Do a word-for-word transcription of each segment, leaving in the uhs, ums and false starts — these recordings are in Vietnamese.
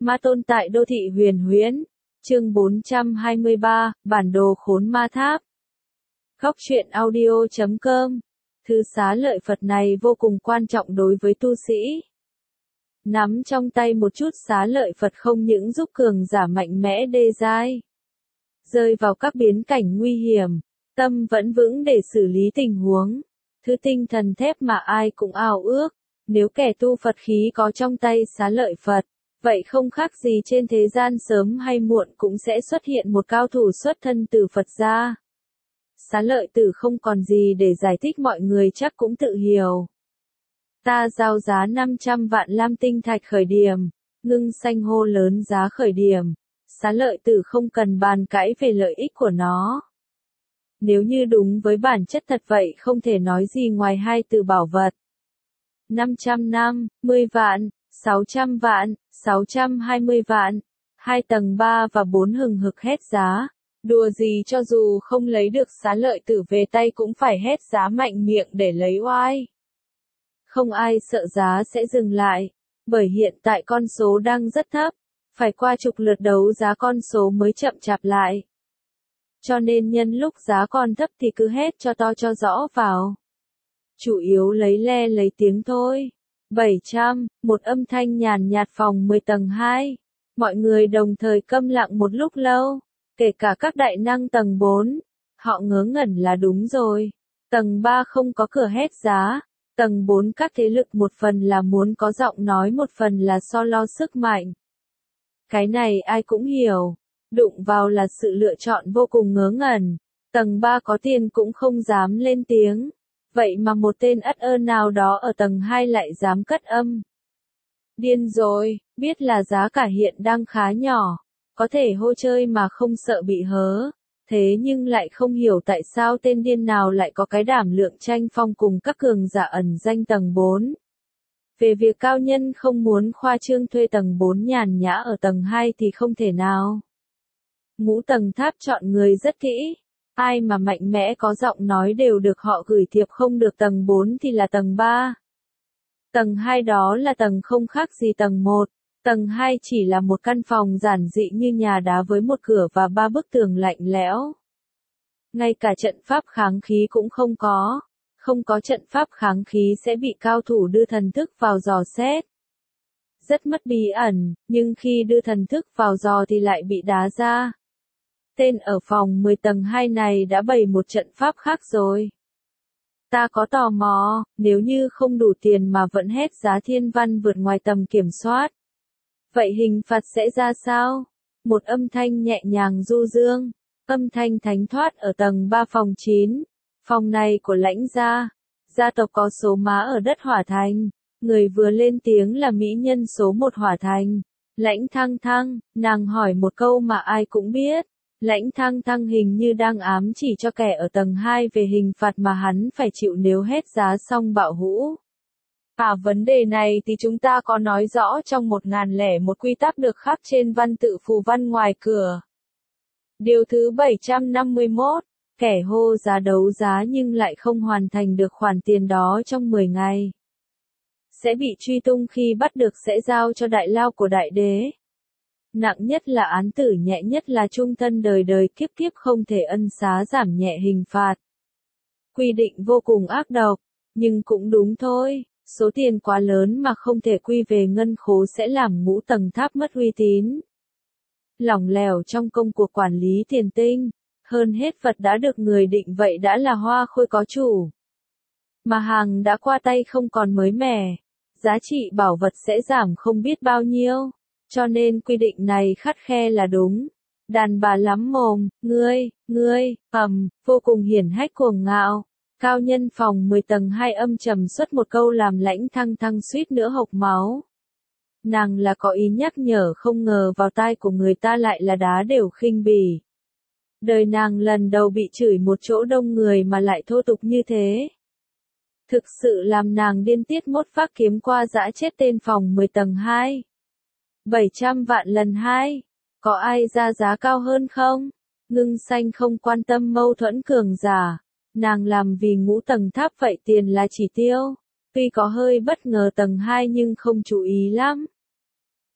Ma tôn tại đô thị huyền huyễn. Chương bốn trăm hai mươi ba, bản đồ khốn ma tháp. Góc truyện audio chấm com. Thứ xá lợi Phật này vô cùng quan trọng đối với tu sĩ. Nắm trong tay một chút xá lợi Phật không những giúp cường giả mạnh mẽ đê giai, rơi vào các biến cảnh nguy hiểm, tâm vẫn vững để xử lý tình huống. Thứ tinh thần thép mà ai cũng ao ước. Nếu kẻ tu Phật khí có trong tay xá lợi Phật, vậy không khác gì trên thế gian sớm hay muộn cũng sẽ xuất hiện một cao thủ xuất thân từ Phật gia. Xá lợi tử không còn gì để giải thích, mọi người chắc cũng tự hiểu. Ta giao giá năm trăm vạn lam tinh thạch khởi điểm, Ngưng Xanh hô lớn giá khởi điểm. Xá lợi tử không cần bàn cãi về lợi ích của nó. Nếu như đúng với bản chất thật vậy không thể nói gì ngoài hai từ bảo vật. năm trăm năm, mười vạn, sáu trăm vạn, sáu trăm hai mươi vạn, hai tầng ba và bốn hừng hực hét giá. Đùa gì, cho dù không lấy được xá lợi tử về tay cũng phải hét giá mạnh miệng để lấy oai. Không ai sợ giá sẽ dừng lại, bởi hiện tại con số đang rất thấp, phải qua chục lượt đấu giá con số mới chậm chạp lại. Cho nên nhân lúc giá còn thấp thì cứ hét cho to cho rõ vào. Chủ yếu lấy le lấy tiếng thôi. bảy trăm, một âm thanh nhàn nhạt phòng mười tầng hai. Mọi người đồng thời câm lặng một lúc lâu, kể cả các đại năng tầng bốn. Họ ngớ ngẩn là đúng rồi. Tầng ba không có cửa hét giá. Tầng bốn các thế lực một phần là muốn có giọng nói, một phần là so lo sức mạnh. Cái này ai cũng hiểu. Đụng vào là sự lựa chọn vô cùng ngớ ngẩn. Tầng ba có tiền cũng không dám lên tiếng. Vậy mà một tên ất ơ nào đó ở tầng hai lại dám cất âm. Điên rồi, biết là giá cả hiện đang khá nhỏ, có thể hô chơi mà không sợ bị hớ. Thế nhưng lại không hiểu tại sao tên điên nào lại có cái đảm lượng tranh phong cùng các cường giả ẩn danh tầng bốn. Về việc cao nhân không muốn khoa trương thuê tầng bốn nhàn nhã ở tầng hai thì không thể nào. Ngũ tầng tháp chọn người rất kỹ. Ai mà mạnh mẽ có giọng nói đều được họ gửi thiệp, không được tầng bốn thì là tầng ba. Tầng hai đó là tầng không khác gì tầng một. Tầng hai chỉ là một căn phòng giản dị như nhà đá với một cửa và ba bức tường lạnh lẽo. Ngay cả trận pháp kháng khí cũng không có. Không có trận pháp kháng khí sẽ bị cao thủ đưa thần thức vào dò xét. Rất mất bí ẩn, nhưng khi đưa thần thức vào dò thì lại bị đá ra. Tên ở phòng mười tầng hai này đã bày một trận pháp khác rồi. Ta có tò mò, nếu như không đủ tiền mà vẫn hét giá thiên văn vượt ngoài tầm kiểm soát. Vậy hình phạt sẽ ra sao? Một âm thanh nhẹ nhàng du dương, âm thanh thánh thoát ở tầng ba phòng chín. Phòng này của Lãnh gia. Gia tộc có số má ở đất Hỏa Thành. Người vừa lên tiếng là mỹ nhân số một Hỏa Thành. Lãnh Thăng Thăng, nàng hỏi một câu mà ai cũng biết. Lãnh Thăng Thăng hình như đang ám chỉ cho kẻ ở tầng hai về hình phạt mà hắn phải chịu nếu hét giá xong bạo hũ. À, vấn đề này thì chúng ta có nói rõ trong một ngàn lẻ một quy tắc được khắc trên văn tự phù văn ngoài cửa. Điều thứ bảy trăm năm mươi mốt, kẻ hô giá đấu giá nhưng lại không hoàn thành được khoản tiền đó trong mười ngày. Sẽ bị truy tung, khi bắt được sẽ giao cho đại lao của đại đế. Nặng nhất là án tử, nhẹ nhất là chung thân đời đời kiếp kiếp, không thể ân xá giảm nhẹ hình phạt. Quy định vô cùng ác độc, nhưng cũng đúng thôi, số tiền quá lớn mà không thể quy về ngân khố sẽ làm ngũ tầng tháp mất uy tín. Lỏng lẻo trong công cuộc quản lý tiền tinh, hơn hết vật đã được người định vậy đã là hoa khôi có chủ. Mà hàng đã qua tay không còn mới mẻ, giá trị bảo vật sẽ giảm không biết bao nhiêu. Cho nên quy định này khắt khe là đúng. Đàn bà lắm mồm, ngươi, ngươi, ầm, vô cùng hiển hách cuồng ngạo. Cao nhân phòng mười tầng hai âm trầm xuất một câu làm Lãnh Thăng Thăng suýt nữa hộc máu. Nàng là có ý nhắc nhở, không ngờ vào tai của người ta lại là đá đều khinh bỉ. Đời nàng lần đầu bị chửi một chỗ đông người mà lại thô tục như thế. Thực sự làm nàng điên tiết mốt phát kiếm qua dã chết tên phòng mười tầng hai. bảy trăm vạn lần hai. Có ai ra giá cao hơn không? Ngưng Xanh không quan tâm mâu thuẫn cường giả. Nàng làm vì ngũ tầng tháp vậy tiền là chỉ tiêu. Tuy có hơi bất ngờ tầng hai nhưng không chú ý lắm.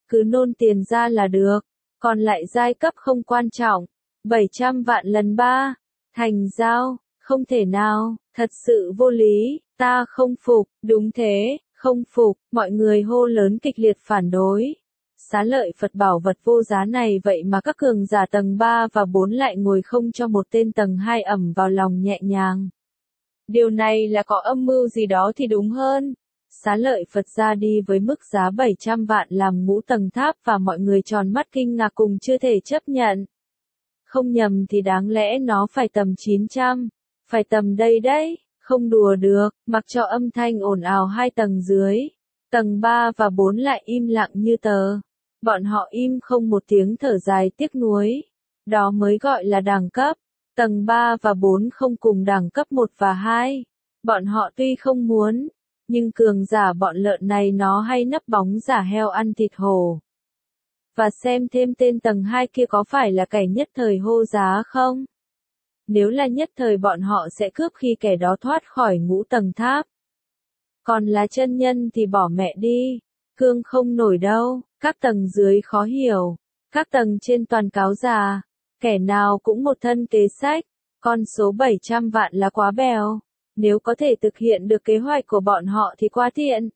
cứ nôn tiền ra là được, còn lại giai cấp không quan trọng. bảy trăm vạn lần ba, thành giao, không thể nào, thật sự vô lý, ta không phục, đúng thế, không phục, mọi người hô lớn kịch liệt phản đối. Xá lợi Phật bảo vật vô giá này vậy mà các cường giả tầng ba và bốn lại ngồi không cho một tên tầng hai ẩm vào lòng nhẹ nhàng. Điều này là có âm mưu gì đó thì đúng hơn. Xá lợi Phật ra đi với mức giá bảy trăm vạn làm ngũ tầng tháp và mọi người tròn mắt kinh ngạc cùng chưa thể chấp nhận. Không nhầm thì đáng lẽ nó phải tầm chín trăm, phải tầm đây đấy, không đùa được, mặc cho âm thanh ồn ào hai tầng dưới. Tầng ba và bốn lại im lặng như tờ. Bọn họ im không một tiếng thở dài tiếc nuối. Đó mới gọi là đẳng cấp. Tầng ba và bốn không cùng đẳng cấp một và hai. Bọn họ tuy không muốn, nhưng cường giả bọn lợn này nó hay nấp bóng giả heo ăn thịt hổ. Và xem thêm tên tầng hai kia có phải là kẻ nhất thời hô giá không? Nếu là nhất thời bọn họ sẽ cướp khi kẻ đó thoát khỏi ngũ tầng tháp. Còn là chân nhân thì bỏ mẹ đi, cương không nổi đâu, các tầng dưới khó hiểu, các tầng trên toàn cáo già, kẻ nào cũng một thân kế sách, con số bảy trăm vạn là quá bèo, nếu có thể thực hiện được kế hoạch của bọn họ thì quá thiện.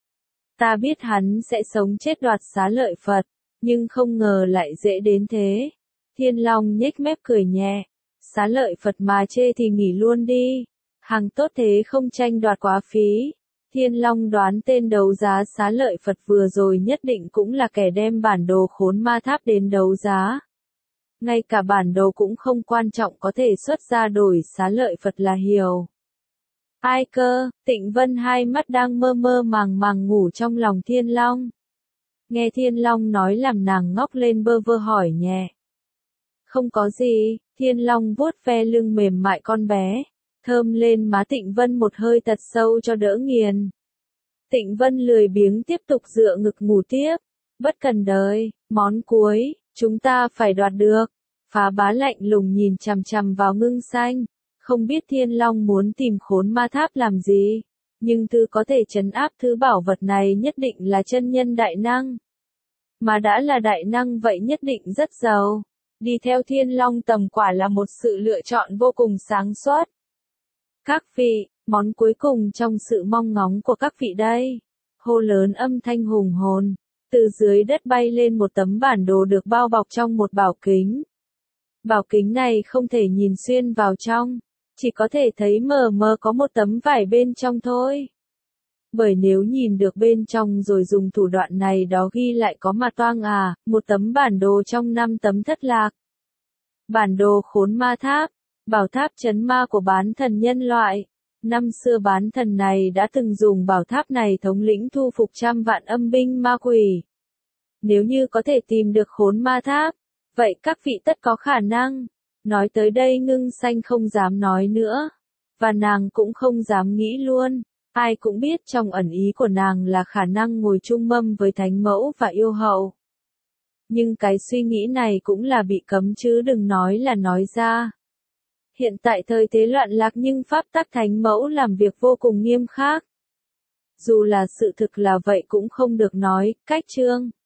Ta biết hắn sẽ sống chết đoạt xá lợi Phật, nhưng không ngờ lại dễ đến thế. Thiên Long nhếch mép cười nhẹ, xá lợi Phật mà chê thì nghỉ luôn đi, hàng tốt thế không tranh đoạt quá phí. Thiên Long đoán tên đấu giá xá lợi Phật vừa rồi nhất định cũng là kẻ đem bản đồ khốn ma tháp đến đấu giá. Ngay cả bản đồ cũng không quan trọng có thể xuất ra đổi xá lợi Phật là hiểu. Ai cơ, Tịnh Vân hai mắt đang mơ mơ màng màng ngủ trong lòng Thiên Long. Nghe Thiên Long nói làm nàng ngóc lên bơ vơ hỏi nhẹ. Không có gì, Thiên Long vuốt ve lưng mềm mại con bé. Thơm lên má Tịnh Vân một hơi thật sâu cho đỡ nghiền. Tịnh Vân lười biếng tiếp tục dựa ngực ngủ tiếp. Bất cần đời, món cuối, chúng ta phải đoạt được. Phá Bá lạnh lùng nhìn chằm chằm vào Ngưng Xanh. Không biết Thiên Long muốn tìm khốn ma tháp làm gì. Nhưng thứ có thể trấn áp thứ bảo vật này nhất định là chân nhân đại năng. Mà đã là đại năng vậy nhất định rất giàu. Đi theo Thiên Long tầm quả là một sự lựa chọn vô cùng sáng suốt. Các vị, món cuối cùng trong sự mong ngóng của các vị đây. Hô lớn âm thanh hùng hồn. Từ dưới đất bay lên một tấm bản đồ được bao bọc trong một bảo kính. Bảo kính này không thể nhìn xuyên vào trong. Chỉ có thể thấy mờ mờ có một tấm vải bên trong thôi. Bởi nếu nhìn được bên trong rồi dùng thủ đoạn này đó ghi lại có mà toang à, một tấm bản đồ trong năm tấm thất lạc. Bản đồ khốn ma tháp. Bảo tháp trấn ma của bán thần nhân loại. Năm xưa bán thần này đã từng dùng bảo tháp này thống lĩnh thu phục trăm vạn âm binh ma quỷ. Nếu như có thể tìm được khốn ma tháp, vậy các vị tất có khả năng. Nói tới đây Ngưng Xanh không dám nói nữa. Và nàng cũng không dám nghĩ luôn. Ai cũng biết trong ẩn ý của nàng là khả năng ngồi chung mâm với thánh mẫu và yêu hậu. Nhưng cái suy nghĩ này cũng là bị cấm chứ đừng nói là nói ra. Hiện tại thời thế loạn lạc nhưng pháp tắc thánh mẫu làm việc vô cùng nghiêm khắc. Dù là sự thực là vậy cũng không được nói, cách trương.